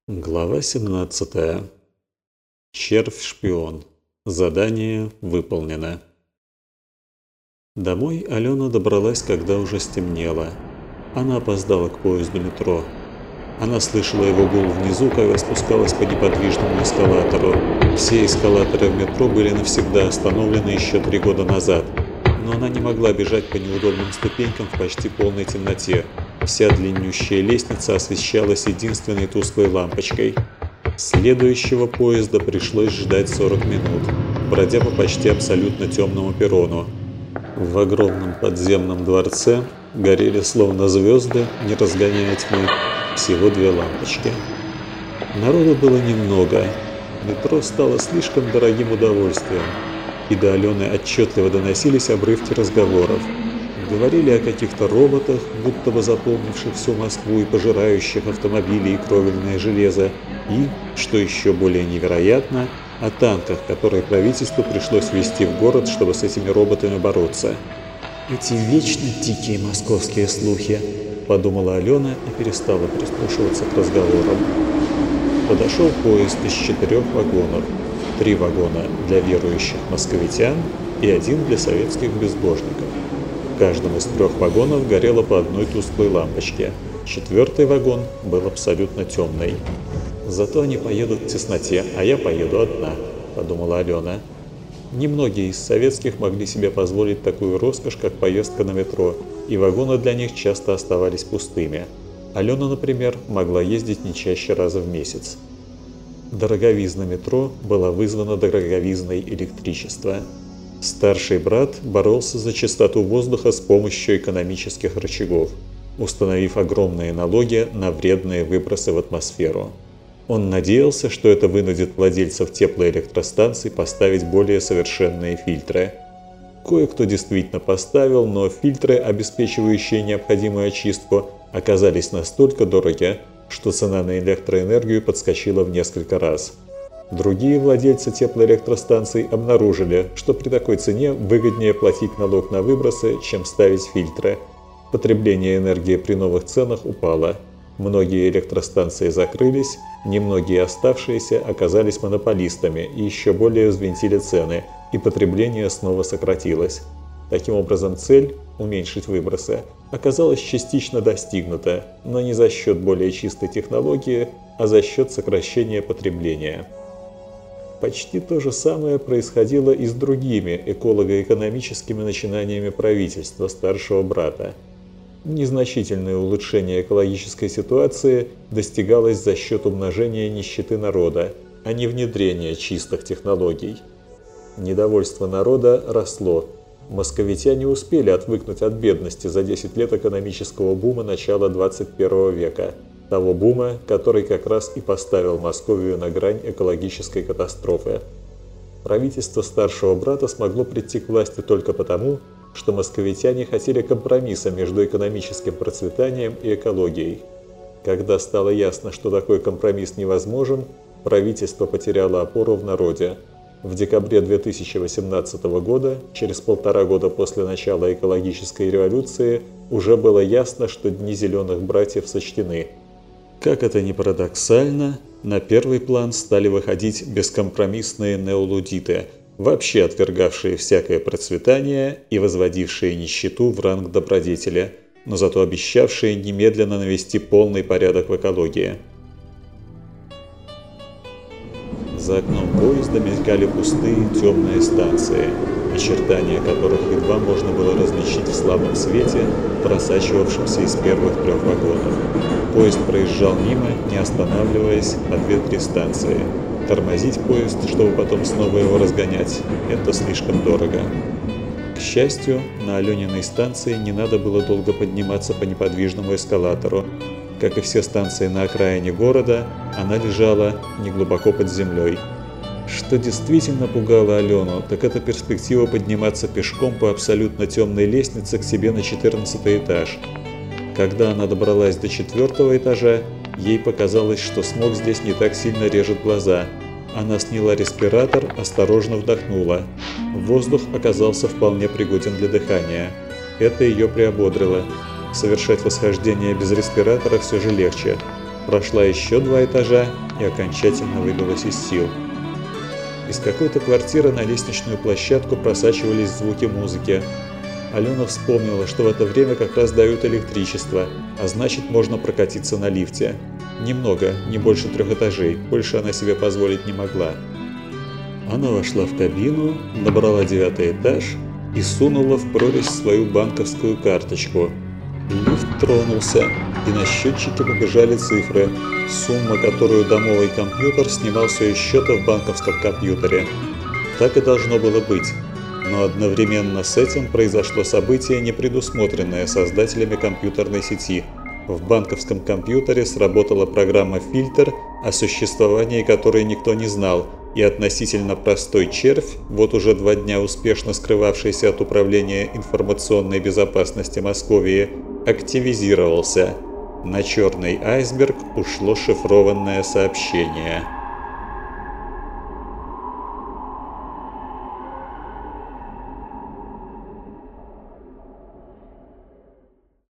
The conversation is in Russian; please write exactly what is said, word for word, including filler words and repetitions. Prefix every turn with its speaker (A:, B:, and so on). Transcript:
A: Глава семнадцатая. Червь-шпион. Задание выполнено. Домой Алена добралась, когда уже стемнело. Она опоздала к поезду метро. Она слышала его гул внизу, когда спускалась по неподвижному эскалатору. Все эскалаторы в метро были навсегда остановлены еще три года назад. Но она не могла бежать по неудобным ступенькам в почти полной темноте. Вся длиннющая лестница освещалась единственной тусклой лампочкой. Следующего поезда пришлось ждать сорок минут, бродя по почти абсолютно темному перрону. В огромном подземном дворце горели словно звезды, не разгоняя тьмы, всего две лампочки. Народу было немного. Метро стало слишком дорогим удовольствием, и до Алены отчетливо доносились обрывки разговоров. Говорили о каких-то роботах, будто бы заполнивших всю Москву и пожирающих автомобили и кровельное железо, и, что еще более невероятно, о танках, которые правительству пришлось ввести в город, чтобы с этими роботами бороться. «Эти вечно дикие московские слухи», – подумала Алена и перестала прислушиваться к разговорам. Подошел поезд из четырех вагонов. Три вагона для верующих московитян и один для советских безбожников. В каждом из трех вагонов горело по одной тусклой лампочке. Четвертый вагон был абсолютно темный. «Зато они поедут в тесноте, а я поеду одна», – подумала Алена. Немногие из советских могли себе позволить такую роскошь, как поездка на метро, и вагоны для них часто оставались пустыми. Алена, например, могла ездить не чаще раза в месяц. Дороговизна метро была вызвана дороговизной электричества. Старший брат боролся за чистоту воздуха с помощью экономических рычагов, установив огромные налоги на вредные выбросы в атмосферу. Он надеялся, что это вынудит владельцев теплоэлектростанций поставить более совершенные фильтры. Кое-кто действительно поставил, но фильтры, обеспечивающие необходимую очистку, оказались настолько дороги, что цена на электроэнергию подскочила в несколько раз. Другие владельцы теплоэлектростанций обнаружили, что при такой цене выгоднее платить налог на выбросы, чем ставить фильтры. Потребление энергии при новых ценах упало. Многие электростанции закрылись, немногие оставшиеся оказались монополистами и еще более взвинтили цены, и потребление снова сократилось. Таким образом, цель – уменьшить выбросы – оказалась частично достигнута, но не за счет более чистой технологии, а за счет сокращения потребления. Почти то же самое происходило и с другими эколого-экономическими начинаниями правительства старшего брата. Незначительное улучшение экологической ситуации достигалось за счет умножения нищеты народа, а не внедрения чистых технологий. Недовольство народа росло. Московитяне успели отвыкнуть от бедности за десять лет экономического бума начала двадцать первого века, того бума, который как раз и поставил Московию на грань экологической катастрофы. Правительство старшего брата смогло прийти к власти только потому, что московитяне хотели компромисса между экономическим процветанием и экологией. Когда стало ясно, что такой компромисс невозможен, правительство потеряло опору в народе. В декабре две тысячи восемнадцатого года, через полтора года после начала экологической революции, уже было ясно, что дни зеленых братьев сочтены. Как это ни парадоксально, на первый план стали выходить бескомпромиссные неолудиты, вообще отвергавшие всякое процветание и возводившие нищету в ранг добродетеля, но зато обещавшие немедленно навести полный порядок в экологии. За окном поезда мелькали пустые темные станции, очертания которых едва можно было различить в слабом свете, просачивавшемся из первых трех вагонов. Поезд проезжал мимо, не останавливаясь, на две-три станции. Тормозить поезд, чтобы потом снова его разгонять, это слишком дорого. К счастью, на Алениной станции не надо было долго подниматься по неподвижному эскалатору. Как и все станции на окраине города, она лежала неглубоко под землей. Что действительно пугало Алену, так это перспектива подниматься пешком по абсолютно темной лестнице к себе на четырнадцатый этаж. Когда она добралась до четвертого этажа, ей показалось, что смог здесь не так сильно режет глаза. Она сняла респиратор, осторожно вдохнула. Воздух оказался вполне пригоден для дыхания. Это ее приободрило. Совершать восхождение без респиратора все же легче. Прошла еще два этажа и окончательно выбилась из сил. Из какой-то квартиры на лестничную площадку просачивались звуки музыки. Алена вспомнила, что в это время как раз дают электричество, а значит можно прокатиться на лифте. Немного, не больше трех этажей, больше она себе позволить не могла. Она вошла в кабину, набрала девятый этаж и сунула в прорезь свою банковскую карточку. Лифт тронулся, и на счетчике побежали цифры, сумма, которую домовый компьютер снимал с ее счета в банковском компьютере. Так и должно было быть. Но одновременно с этим произошло событие, не предусмотренное создателями компьютерной сети. В банковском компьютере сработала программа «Фильтр», о существовании которой никто не знал, и относительно простой червь, вот уже два дня успешно скрывавшийся от Управления информационной безопасности Московии, активизировался. На черный айсберг ушло шифрованное сообщение.